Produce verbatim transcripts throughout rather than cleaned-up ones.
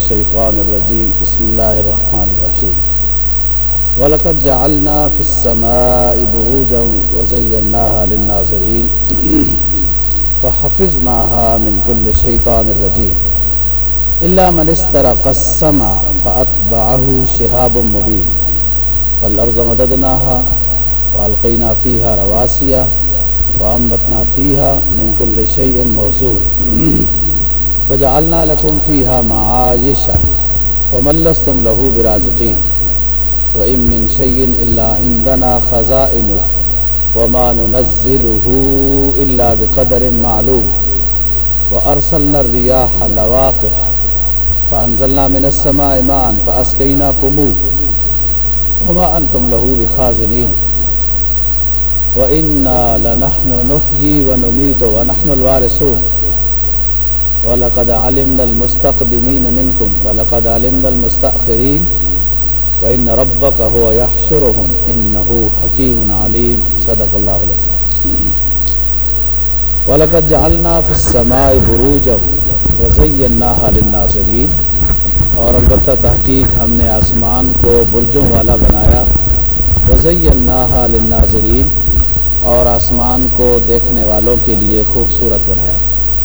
الشیطان الرجیم بسم اللہ الرحمن الرحیم وَلَقَدْ جَعَلْنَا فِي السَّمَاءِ بُرُوجًا وَزَيَّنَّاهَا لِلنَّاظِرِينَ فَحَفِظْنَاهَا مِنْ كُلِّ شَيْطَانٍ رَجِيمٍ إِلَّا مَنِ اسْتَرَقَ السَّمْعَ فَأَتْبَعَهُ شِهَابٌ مُبِينٌ وَالْأَرْضَ مَدَدْنَاهَا وَأَلْقَيْنَا فِيهَا رَوَاسِيَ وَأَنبَتْنَا فِيهَا مِنْ كُلِّ شَيْءٍ مَوْزُونٍ وَجَعَلْنَا لَكُمْ فِيهَا مَعَايِشَ وَمَن لَّسْتُمْ لَهُ بِرَازِقِينَ وَإِن مِّن شَيْءٍ إِلَّا عِندَنَا خَزَائِنُهُ وَمَا نُنَزِّلُهُ إِلَّا بِقَدَرٍ مَّعْلُومٍ وَأَرْسَلْنَا الرِّيَاحَ لَوَاقِحَ فَأَنزَلْنَا مِنَ السَّمَاءِ مَاءً فَأَسْقَيْنَاكُمُوهُ وَمَا أَنتُمْ لَهُ بِخَازِنِينَ وَإِنَّا لَنَحْنُ نُحْيِي وَنُمِيتُ وَنَحْنُ الْوَارِثُونَ وَلَقَدْ عَلِمْنَا الْمُسْتَقْدِمِينَ مِنْكُمْ وَلَقَدْ عَلِمْنَا الْمُسْتَأْخِرِينَ وَإِنَّ رَبَّكَ هُوَ يَحْشُرُهُمْ إِنَّهُ حَكِيمٌ عَلِيمٌ صدق اللہ العظیم وَلَقَدْ جَعَلْنَا فِي السَّمَاءِ بُرُوجًا وَزَيَّنَّاهَا لِلنَّاظِرِينَ اور البتہ تحقیق ہم نے آسمان کو برجوں والا بنایا وَزَيَّنَّاهَا لِلنَّاظِرِينَ اور آسمان کو دیکھنے والوں کے لیے خوبصورت بنایا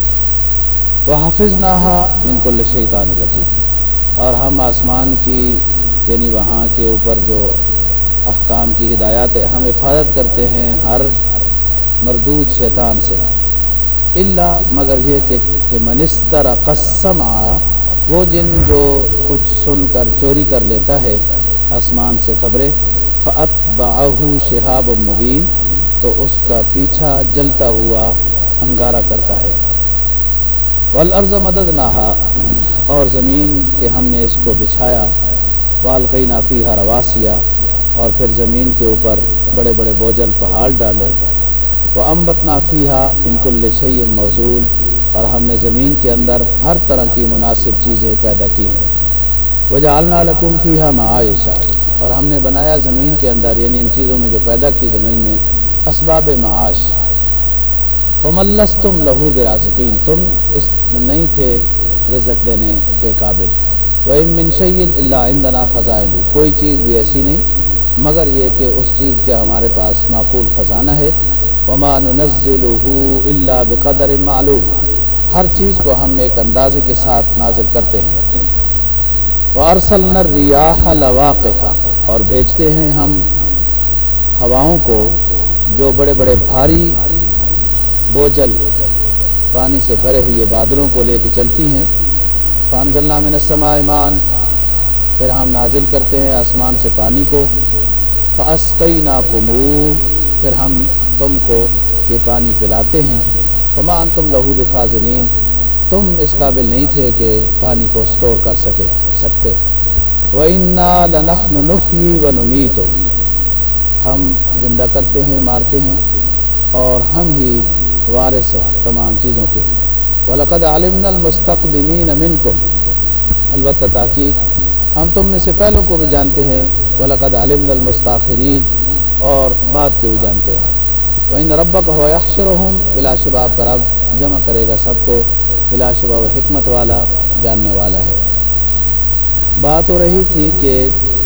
وَحَفِظْنَاهَا مِنْ كُلِّ شَيْطَانٍ رَجِيمٍ اور ہم آسمان کی یعنی وہاں کے اوپر جو احکام کی ہدایات ہے ہم حفاظت کرتے ہیں ہر مردود شیطان سے الا مگر یہ کہ, کہ من استرق السمع وہ جن جو کچھ سن کر چوری کر لیتا ہے آسمان سے خبریں فَأَتْبَعَهُ شِهَابٌ مُبِينٌ تو اس کا پیچھا جلتا ہوا انگارہ کرتا ہے وَالْأَرْضَ مَدَدْنَاهَا اور زمین کے ہم نے اس کو بچھایا وَأَلْقَيْنَا فِيهَا رَوَاسِيَ اور پھر زمین کے اوپر بڑے بڑے بوجھل پہاڑ ڈالے وَأَنبَتْنَا فِيهَا مِنْ كُلِّ شَيْءٍ مَوْزُونٍ اور ہم نے زمین کے اندر ہر طرح کی مناسب چیزیں پیدا کی ہیں وَجَعَلْنَا لَكُمْ فِيهَا مَعَايِشَ اور ہم نے بنایا زمین کے اندر یعنی ان چیزوں میں جو پیدا کی زمین میں اسباب معاش وَمَن لَّسْتُمْ لَهُ بِرَازِقِينَ تم اس نہیں تھے رزق دینے کے قابل وَإِن مِّن شَيْءٍ إِلَّا عِندَنَا خَزَائِنُهُ کوئی چیز بھی ایسی نہیں مگر یہ کہ اس چیز کے ہمارے پاس معقول خزانہ ہے وَمَا نُنَزِّلُهُ إِلَّا بِقَدَرٍ مَّعْلُومٍ ہر چیز کو ہم ایک اندازے کے ساتھ نازل کرتے ہیں وَأَرْسَلْنَا الرِّيَاحَ لَوَاقِحَ اور بھیجتے ہیں ہم ہواؤں کو جو بڑے بڑے بھاری بوجھل پانی سے بھرے ہوئے بادلوں کو لے کے چلتی ہیں فَأَنزَلْنَا مِنَ السَّمَاءِ مَاءً پھر ہم نازل کرتے ہیں آسمان سے پانی کو فَأَسْقَيْنَاكُمُوهُ پھر ہم تم کو یہ پانی پلاتے ہیں وَمَا أَنْتُمْ لَهُ بِخَازِنِينَ تم اس قابل نہیں تھے کہ پانی کو سٹور کر سکے سکتے وَإِنَّا لَنَحْنُ نُحْيِي وَنُمِيتُ ہم زندہ کرتے ہیں مارتے ہیں اور ہم ہی وارث ہیں تمام چیزوں کے وَلَقَدْ عَلِمْنَا الْمُسْتَقْدِمِينَ مِنْكُمْ البتہ تحقیق ہم تم میں سے پہلوں کو بھی جانتے ہیں وَلَقَدْ عَلِمْنَا الْمُسْتَأْخِرِينَ اور بعد کے بھی جانتے ہیں وَإِنَّ رَبَّكَ هُوَ يَحْشُرُهُمْ بلا شبہ آپ کا رب جمع کرے گا سب کو بلا شبہ وہ حکمت والا جاننے والا ہے بات ہو رہی تھی کہ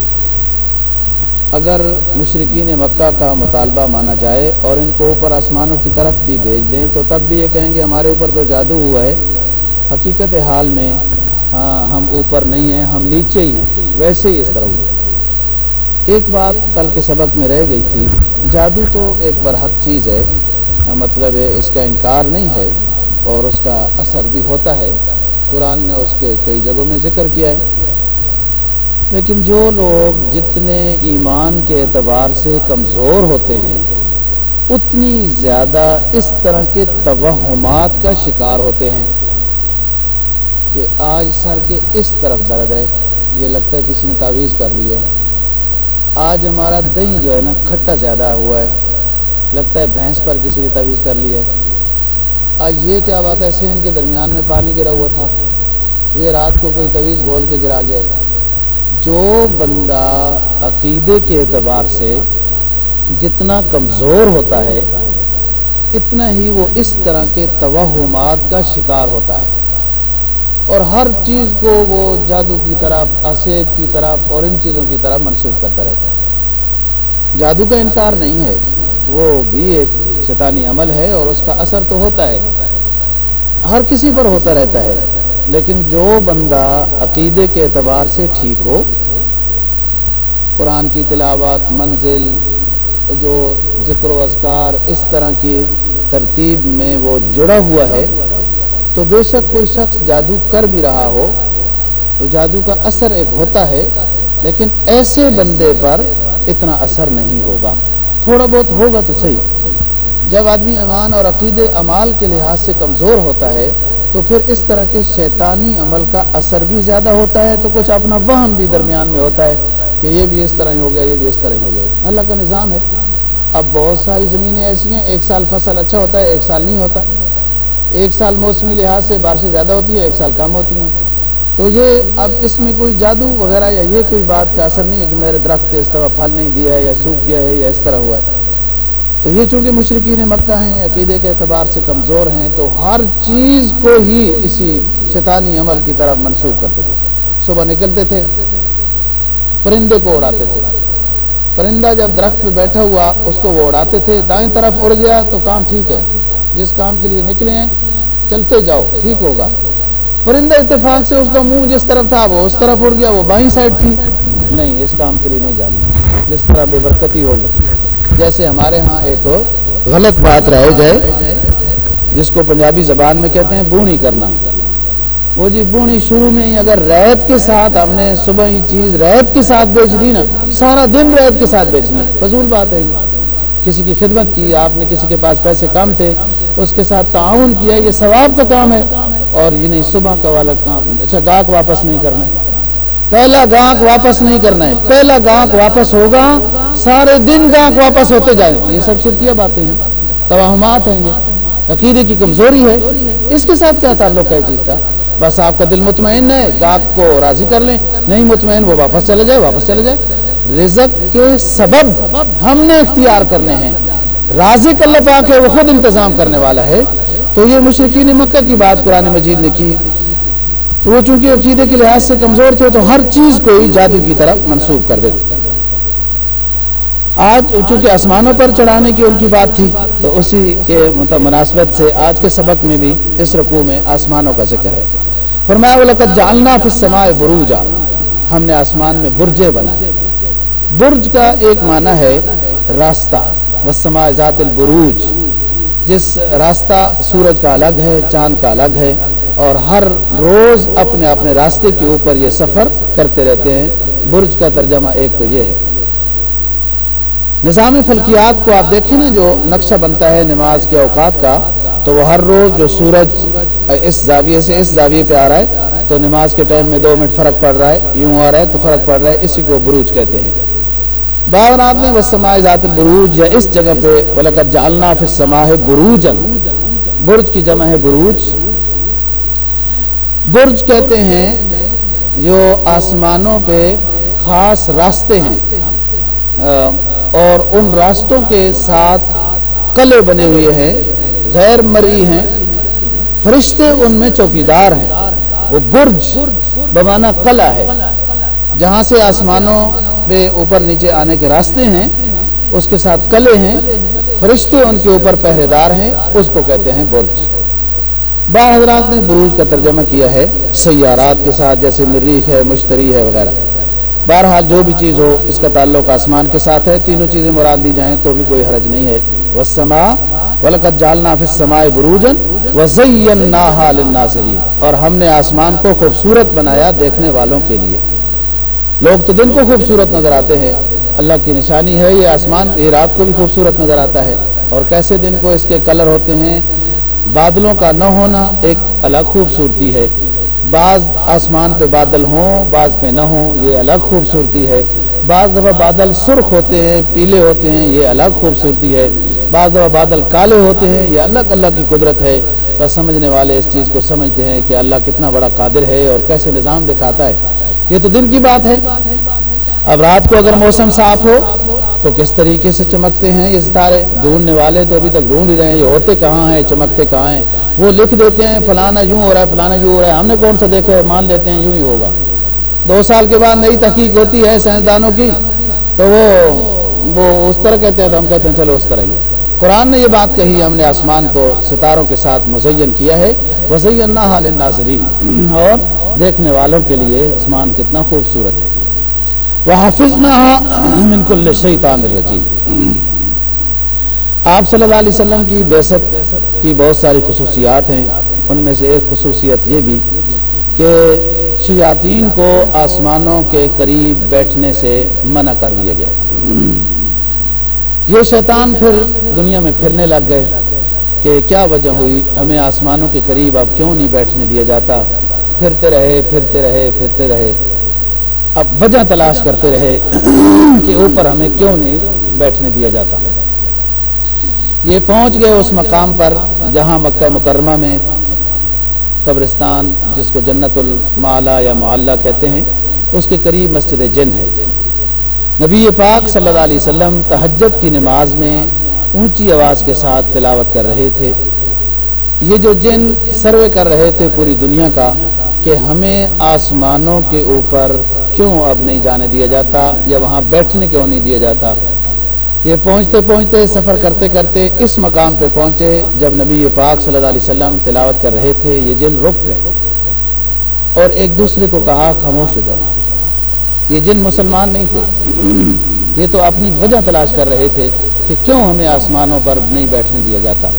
اگر مشرکین مکہ کا مطالبہ مانا جائے اور ان کو اوپر آسمانوں کی طرف بھی بھیج دیں تو تب بھی یہ کہیں گے ہمارے اوپر تو جادو ہوا ہے حقیقت حال میں ہاں ہم اوپر نہیں ہیں ہم نیچے ہی ہیں ویسے ہی اس طرح ہوئی ایک بات کل کے سبق میں رہ گئی تھی جادو تو ایک برحق چیز ہے مطلب ہے اس کا انکار نہیں ہے اور اس کا اثر بھی ہوتا ہے قرآن نے اس کے کئی جگہوں میں ذکر کیا ہے لیکن جو لوگ جتنے ایمان کے اعتبار سے کمزور ہوتے ہیں اتنی زیادہ اس طرح کے توہمات کا شکار ہوتے ہیں کہ آج سر کے اس طرف درد ہے یہ لگتا ہے کسی نے تعویذ کر لی ہے آج ہمارا دہی جو ہے نا کھٹا زیادہ ہوا ہے لگتا ہے بھینس پر کسی نے تعویذ کر لی ہے آج یہ کیا بات ہے صحن کے درمیان میں پانی گرا ہوا تھا یہ رات کو کوئی تعویذ گھول کے گرا گیا ہے جو بندہ عقیدے کے اعتبار سے جتنا کمزور ہوتا ہے اتنا ہی وہ اس طرح کے توہمات کا شکار ہوتا ہے اور ہر چیز کو وہ جادو کی طرف، اسیب کی طرف اور ان چیزوں کی طرف منسوخ کرتا رہتا ہے۔ جادو کا انکار نہیں ہے، وہ بھی ایک شیطانی عمل ہے اور اس کا اثر تو ہوتا ہے، ہر کسی پر ہوتا رہتا ہے، لیکن جو بندہ عقیدے کے اعتبار سے ٹھیک ہو، قرآن کی تلاوت، منزل، جو ذکر و اذکار، اس طرح کی ترتیب میں وہ جڑا ہوا ہے، تو بے شک کوئی شخص جادو کر بھی رہا ہو تو جادو کا اثر ایک ہوتا ہے، لیکن ایسے بندے پر اتنا اثر نہیں ہوگا، تھوڑا بہت ہوگا تو صحیح۔ جب آدمی ایمان اور عقیدے اعمال کے لحاظ سے کمزور ہوتا ہے تو پھر اس طرح کے شیطانی عمل کا اثر بھی زیادہ ہوتا ہے، تو کچھ اپنا وہم بھی درمیان میں ہوتا ہے کہ یہ بھی اس طرح ہی ہو گیا، یہ بھی اس طرح ہی ہو گیا۔ اللہ کا نظام ہے۔ اب بہت ساری زمینیں ایسی ہیں، ایک سال فصل اچھا ہوتا ہے، ایک سال نہیں ہوتا، ایک سال موسمی لحاظ سے بارشیں زیادہ ہوتی ہیں، ایک سال کم ہوتی ہیں، تو یہ اب اس میں کوئی جادو وغیرہ یا یہ کوئی بات کا اثر نہیں ہے کہ میرے درخت اس طرح پھل نہیں دیا ہے یا سوکھ گیا ہے یا اس طرح ہوا ہے۔ تو یہ چونکہ مشرکین مکہ ہیں، عقیدے کے اعتبار سے کمزور ہیں، تو ہر چیز کو ہی اسی شیطانی عمل کی طرف منسوخ کرتے تھے۔ صبح نکلتے تھے، پرندے کو اڑاتے تھے، پرندہ جب درخت پہ بیٹھا ہوا اس کو وہ اڑاتے تھے، دائیں طرف اڑ گیا تو کام ٹھیک ہے، جس کام کے لیے نکلے ہیں چلتے جاؤ، ٹھیک ہوگا۔ پرندہ اتفاق سے اس کا منہ جس طرف تھا وہ اس طرف اڑ گیا، وہ بائیں سائڈ تھی، نہیں، اس کام کے لیے نہیں جانا، جس طرح بے برکتی ہوگی۔ جیسے ہمارے ہاں ایک غلط بات رائج ہے جس کو پنجابی زبان میں کہتے ہیں بونی کرنا۔ وہ جی بونی شروع میں ہی اگر ریت کے ساتھ ہم نے صبح ہی چیز ریت کے ساتھ بیچ دی نا، سارا دن ریت کے ساتھ بیچنی ہے، فضول بات ہے۔ کسی کی خدمت کی، آپ نے کسی کے پاس پیسے کم تھے، اس کے ساتھ تعاون کیا، یہ ثواب کا کام ہے، اور یہ نہیں صبح کا والا کام۔ اچھا، گاہک واپس نہیں کرنا ہے، پہلا گاہک واپس نہیں کرنا ہے، پہلا گاہک واپس ہوگا، سارے دن گاہک واپس ہوتے جائیں، یہ سب شرکیہ باتیں ہیں، توہمات ہیں، یہ عقیدے کی کمزوری ہے۔ اس کے ساتھ کیا تعلق ہے چیز کا؟ بس آپ کا دل مطمئن ہے، گاہک کو راضی کر لیں، نہیں مطمئن وہ واپس چلے جائے، واپس چلے جائے۔ رزق کے سبب ہم نے اختیار کرنے ہیں، رازق اللہ پاک ہے، وہ خود انتظام کرنے والا ہے۔ تو یہ مشرکین مکہ کی بات قرآن مجید نے کی، تو وہ چونکہ عقیدے کے لحاظ سے کمزور تھے تو ہر چیز کو ہی جادو کی طرف منسوخ کر دیتے۔ آج چونکہ آسمانوں پر چڑھانے کی ان کی بات تھی، تو اسی کے مناسبت سے آج کے سبق میں بھی اس رکوع میں آسمانوں کا ذکر ہے۔ فرمایا وَلَقَدْ جَعَلْنَا فِي السَّمَاءِ بُرُوجًا، ہم نے آسمان میں برجے بنائے۔ برج کا ایک معنی ہے راستہ، وَالسَّمَاءِ ذَاتِ الْبُرُوج، جس راستہ سورج کا الگ ہے، چاند کا الگ ہے، اور ہر روز اپنے اپنے راستے کے اوپر یہ سفر کرتے رہتے ہیں۔ برج کا ترجمہ ایک تو یہ ہے۔ نظام فلکیات کو آپ دیکھیں نا، جو نقشہ بنتا ہے نماز کے اوقات کا، تو وہ ہر روز جو سورج اس زاویے سے اس زاویے پہ آ رہا ہے تو نماز کے ٹائم میں دو منٹ فرق پڑ رہا ہے، یوں آ رہا ہے تو فرق پڑ رہا ہے، اسی کو بروج کہتے ہیں۔ بعض رات میں وَالسَّمَاءِ ذَاتِ الْبُرُوج، یا اس جگہ پہ وَلَقَدْ جَعَلْنَا فِي السَّمَاءِ بُرُوجًا، برج کی جمع ہے بروج۔ برج کہتے ہیں جو آسمانوں پہ خاص راستے ہیں، اور ان راستوں کے ساتھ قلعے بنے ہوئے ہیں، غیر مرئی ہیں، فرشتے ان میں چوکیدار ہیں۔ وہ برج بمعنی قلعہ ہے، جہاں سے آسمانوں پہ اوپر نیچے آنے کے راستے ہیں، اس کے ساتھ قلعے ہیں، فرشتے ان کے اوپر پہرے دار ہیں، اس کو کہتے ہیں برج۔ بعض حضرات نے بروج کا ترجمہ کیا ہے سیارات کے ساتھ، جیسے مریخ ہے، مشتری ہے وغیرہ۔ بہرحال جو بھی چیز ہو، اس کا تعلق آسمان کے ساتھ ہے، تینوں چیزیں مراد دی جائیں تو بھی کوئی حرج نہیں ہے۔ وَالسَّمَاءِ وَلَقَدْ جَعَلْنَا فِي السَّمَاءِ بُرُوجًا وَزَيَّنَّاهَا لِلنَّاظِرِينَ، اور ہم نے آسمان کو خوبصورت بنایا دیکھنے والوں کے لیے۔ لوگ تو دن کو خوبصورت نظر آتے ہیں، اللہ کی نشانی ہے یہ آسمان، یہ رات کو بھی خوبصورت نظر آتا ہے، اور کیسے دن کو اس کے کلر ہوتے ہیں۔ بادلوں کا نہ ہونا ایک الگ خوبصورتی ہے، بعض آسمان پہ بادل ہوں بعض پہ نہ ہوں، یہ الگ خوبصورتی ہے۔ بعض دفعہ بادل سرخ ہوتے ہیں، پیلے ہوتے ہیں، یہ الگ خوبصورتی ہے۔ بعض دفعہ بادل کالے ہوتے ہیں، یہ الگ اللہ کی قدرت ہے۔ بس سمجھنے والے اس چیز کو سمجھتے ہیں کہ اللہ کتنا بڑا قادر ہے اور کیسے نظام دکھاتا ہے۔ یہ تو دن کی بات ہے۔ اب رات کو اگر موسم صاف ہو تو کس طریقے سے چمکتے ہیں یہ ستارے؟ ڈھونڈنے والے تو ابھی تک ڈھونڈ ہی رہے ہیں، یہ ہوتے کہاں ہیں، چمکتے کہاں ہیں؟ وہ لکھ دیتے ہیں فلانا یوں ہو رہا ہے، فلانا یوں ہو رہا ہے، ہم نے کون سا دیکھا ہے، مان لیتے ہیں یوں ہی ہوگا۔ دو سال کے بعد نئی تحقیق ہوتی ہے سائنسدانوں کی تو وہ وہ اس طرح کہتے ہیں، تو ہم کہتے ہیں چلو اس طرح ہی۔ قرآن نے یہ بات کہی، ہم نے آسمان کو ستاروں کے ساتھ مزین کیا ہے، وَزَيَّنَّاهَا لِلنَّاظِرِينَ، اور دیکھنے والوں کے لیے آسمان کتنا خوبصورت ہے۔ وَحَفِظْنَاهَا مِنْ كُلِّ شَيْطَانٍ رَجِيمٍ۔ آپ صلی اللہ علیہ وسلم کی بعثت کی بہت ساری خصوصیات ہیں، ان میں سے ایک خصوصیت یہ بھی کہ شیاطین کو آسمانوں کے قریب بیٹھنے سے منع کر دیا گیا۔ یہ شیطان پھر دنیا میں پھرنے لگ گئے کہ کیا وجہ ہوئی، ہمیں آسمانوں کے قریب اب کیوں نہیں بیٹھنے دیا جاتا؟ پھرتے رہے پھرتے رہے پھرتے رہے اب وجہ تلاش کرتے رہے کہ اوپر ہمیں کیوں نہیں بیٹھنے دیا جاتا۔ یہ پہنچ گئے اس مقام پر جہاں مکہ مکرمہ میں قبرستان، جس کو جنت المعلا یا معلا کہتے ہیں، اس کے قریب مسجد جن ہے۔ نبی پاک صلی اللہ علیہ وسلم تہجد کی نماز میں اونچی آواز کے ساتھ تلاوت کر رہے تھے۔ یہ جو جن سروے کر رہے تھے پوری دنیا کا کہ ہمیں آسمانوں کے اوپر کیوں اب نہیں جانے دیا جاتا یا وہاں بیٹھنے کیوں نہیں دیا جاتا، یہ پہنچتے پہنچتے سفر کرتے کرتے اس مقام پہ پہنچے جب نبی پاک صلی اللہ علیہ وسلم تلاوت کر رہے تھے، یہ جن رک گئے اور ایک دوسرے کو کہا خاموش ہو جاؤ۔ یہ جن مسلمان نہیں تھے، یہ تو اپنی وجہ تلاش کر رہے تھے کہ کیوں ہمیں آسمانوں پر نہیں بیٹھنے دیا جاتا۔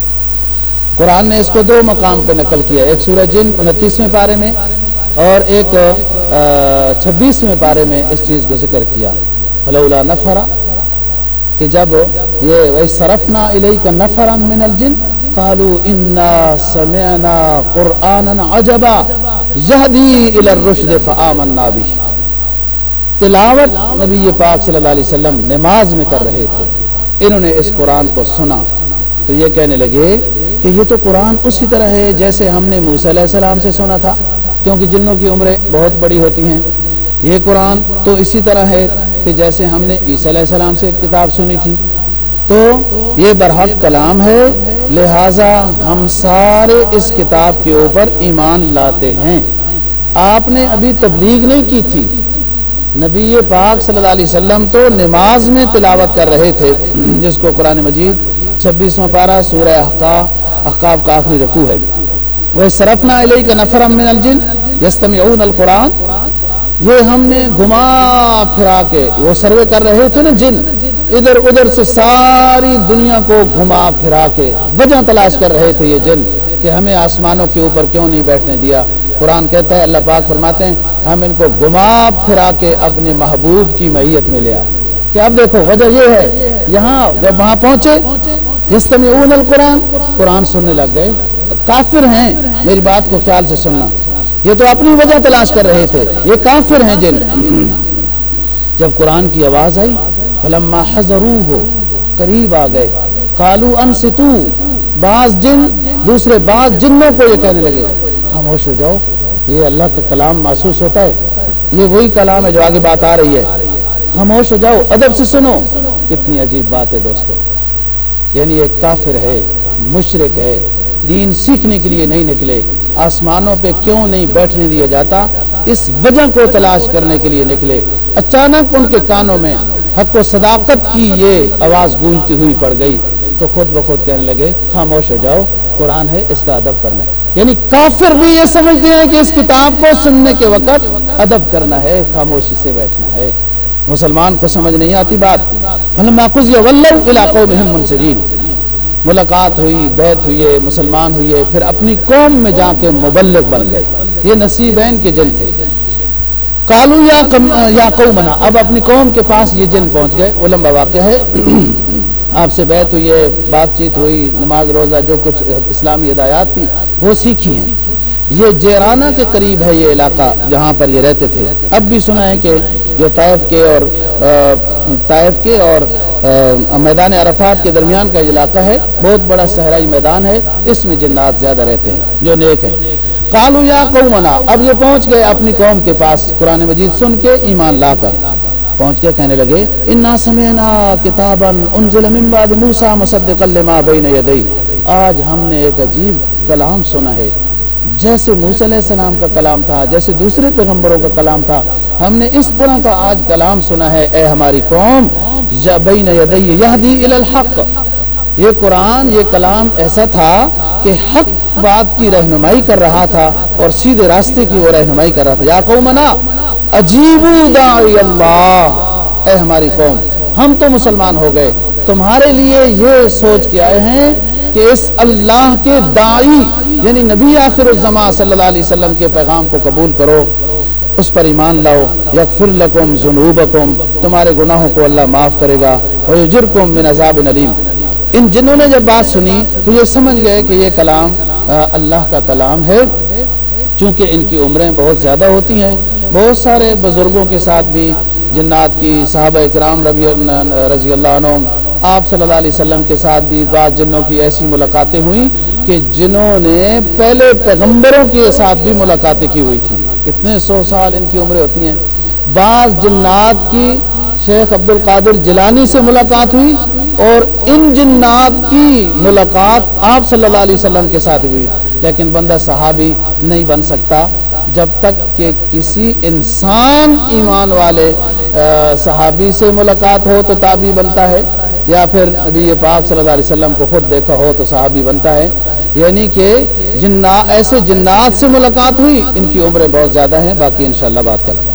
قرآن نے اس کو دو مقام پہ نقل کیا، ایک سورہ جن انتیسویں پارے میں اور ایک چھبیسویں پارے میں اس چیز کو ذکر کیا۔ فلولا نفر، کہ جب یہ وَإِصْرَفْنَا إِلَيْكَ نَفَرًا مِنَ الْجِنِّ قَالُوا إِنَّا سَمِعْنَا قُرْآنًا عَجَبًا يَهْدِي إِلَى الرُّشْدِ فَآمَنَّا بِهِ۔ تلاوت نبی پاک صلی اللہ علیہ وسلم نماز میں کر رہے تھے، انہوں نے اس قرآن کو سنا تو یہ کہنے لگے کہ یہ تو قرآن اسی طرح ہے جیسے ہم نے موسیٰ علیہ السلام سے سنا تھا، کیونکہ جنوں کی عمریں بہت بڑی ہوتی ہیں۔ یہ قرآن تو اسی طرح ہے کہ جیسے ہم نے عیسیٰ علیہ السلام سے کتاب سنی تھی، تو یہ برحق کلام ہے، لہٰذا ہم سارے اس کتاب کے اوپر ایمان لاتے ہیں۔ آپ نے ابھی تبلیغ نہیں کی تھی، نبی پاک صلی اللہ علیہ وسلم تو نماز میں تلاوت کر رہے تھے، جس کو قرآن مجید چھبیسواں پارہ سورہ احقاف احقاف کا آخری رکوع ہے۔ وَإِصْرَفْنَا إِلَيْكَ نَفَرًا مِنَ الْجِنِّ يَسْتَمِعُونَ الْقُرْآنَ، یہ ہم نے گھما پھرا کے، وہ سروے کر رہے تھے نا جن، ادھر ادھر سے ساری دنیا کو گھما پھرا کے وجہ تلاش کر رہے تھے یہ جن کہ ہمیں آسمانوں کے اوپر کیوں نہیں بیٹھنے دیا۔ قرآن کہتا ہے، اللہ پاک فرماتے ہیں ہم ان کو گھما پھرا کے اپنے محبوب کی معیت میں لے آئے۔ کہ اب دیکھو وجہ یہ ہے، یہاں جب وہاں پہنچے یستمعون القرآن، قرآن سننے لگ گئے۔ کافر ہیں، میری بات کو خیال سے سننا، یہ تو اپنی وجہ تلاش کر رہے تھے، یہ کافر ہیں جن۔ جب قرآن کی آواز آئی، فلما حضروہ، قریب آ گئے، قالوا انصتو، بعض جن دوسرے بعض جنوں کو یہ کہنے لگے خاموش ہو جاؤ، یہ اللہ کا کلام محسوس ہوتا ہے، یہ وہی کلام ہے جو آگے بات آ رہی ہے، خاموش ہو جاؤ، ادب سے سنو۔ کتنی عجیب بات ہے دوستو، یعنی ایک کافر ہے، مشرک ہے، دین سیکھنے کے لیے نہیں نکلے، آسمانوں پہ کیوں نہیں بیٹھنے دیا جاتا اس وجہ کو تلاش کرنے کے لیے نکلے، اچانک ان کے کانوں میں حق و صداقت کی یہ آواز گونجتی ہوئی پڑ گئی تو خود بخود کہنے لگے خاموش ہو جاؤ، قرآن ہے، اس کا ادب کرنا ہے۔ یعنی کافر بھی یہ سمجھتے ہیں کہ اس کتاب کو سننے کے وقت ادب کرنا ہے، خاموشی سے بیٹھنا ہے۔ مسلمان کو سمجھ نہیں آتی بات۔ فلما قضی ولوا الی قومہم منذرین، ملاقات ہوئی، بیعت ہوئی، مسلمان ہوئے، پھر اپنی قوم میں جا کے مبلغ بن گئے۔ یہ نصیبین کے جن تھے۔ قالوا یا یا قومنا، اب اپنی قوم کے پاس یہ جن پہنچ گئے۔ وہ لمبا واقعہ ہے، آپ سے بیعت ہوئی ہے، بات چیت ہوئی، نماز روزہ جو کچھ اسلامی ہدایات تھی وہ سیکھی ہیں۔ یہ جیرانہ کے قریب ہے یہ علاقہ جہاں پر یہ رہتے تھے۔ اب بھی سنا ہے کہ جو طائف کے اور طائف کے اور میدان عرفات کے درمیان کا علاقہ ہے، بہت بڑا صحرائی میدان ہے، اس میں جنات زیادہ رہتے ہیں جو نیک ہیں۔ قالوا یا قومنا، اب یہ پہنچ گئے اپنی قوم کے پاس قرآن مجید سن کے ایمان لا کر۔ پہنچ کے کہنے لگے انا سمعنا کتابا انزل من بعد موسیٰ مصدقا لما بین یدیہ، آج ہم نے ایک عجیب کلام سنا ہے، جیسے موسیٰ علیہ السلام کا کلام تھا، جیسے دوسرے پیغمبروں کا کلام تھا، ہم نے اس طرح کا آج کلام سنا ہے اے ہماری قوم، بین یدیہ یہدی الی الحق، یہ قرآن یہ کلام ایسا تھا کہ حق بات کی رہنمائی کر رہا تھا اور سیدھے راستے کی وہ رہنمائی کر رہا تھا۔ یا قومنا اجیبوا داعی اللہ، اے ہماری قوم ہم تو مسلمان ہو گئے، تمہارے لیے یہ سوچ کے آئے ہیں کہ اس اللہ کے داعی یعنی نبی آخر الزمان صلی اللہ علیہ وسلم کے پیغام کو قبول کرو، اس پر ایمان لاؤ، یغفر لکم ذنوبکم، تمہارے گناہوں کو اللہ معاف کرے گا، ویجرکم من عذاب علیم۔ ان جنہوں نے جب بات سنی تو یہ سمجھ گئے کہ یہ کلام اللہ کا کلام ہے، چونکہ ان کی عمریں بہت زیادہ ہوتی ہیں، بہت سارے بزرگوں کے ساتھ بھی جنات کی صحابہ اکرام رضی اللہ عنہم آپ صلی اللہ علیہ وسلم کے ساتھ بھی بعض جنوں کی ایسی ملاقاتیں ہوئیں کہ جنہوں نے پہلے پیغمبروں کے ساتھ بھی ملاقاتیں کی ہوئی تھی، کتنے سو سال ان کی عمریں ہوتی ہیں۔ بعض جنات کی شیخ عبد القادر جیلانی سے ملاقات ہوئی اور ان جنات کی ملاقات آپ صلی اللہ علیہ وسلم کے ساتھ ہوئی، لیکن بندہ صحابی نہیں بن سکتا جب تک کہ کسی انسان ایمان والے صحابی سے ملاقات ہو تو تابعی بنتا ہے، یا پھر نبی پاک صلی اللہ علیہ وسلم کو خود دیکھا ہو تو صحابی بنتا ہے۔ یعنی کہ جنات ایسے جنات سے ملاقات ہوئی، ان کی عمریں بہت زیادہ ہیں، باقی انشاءاللہ بات کریں۔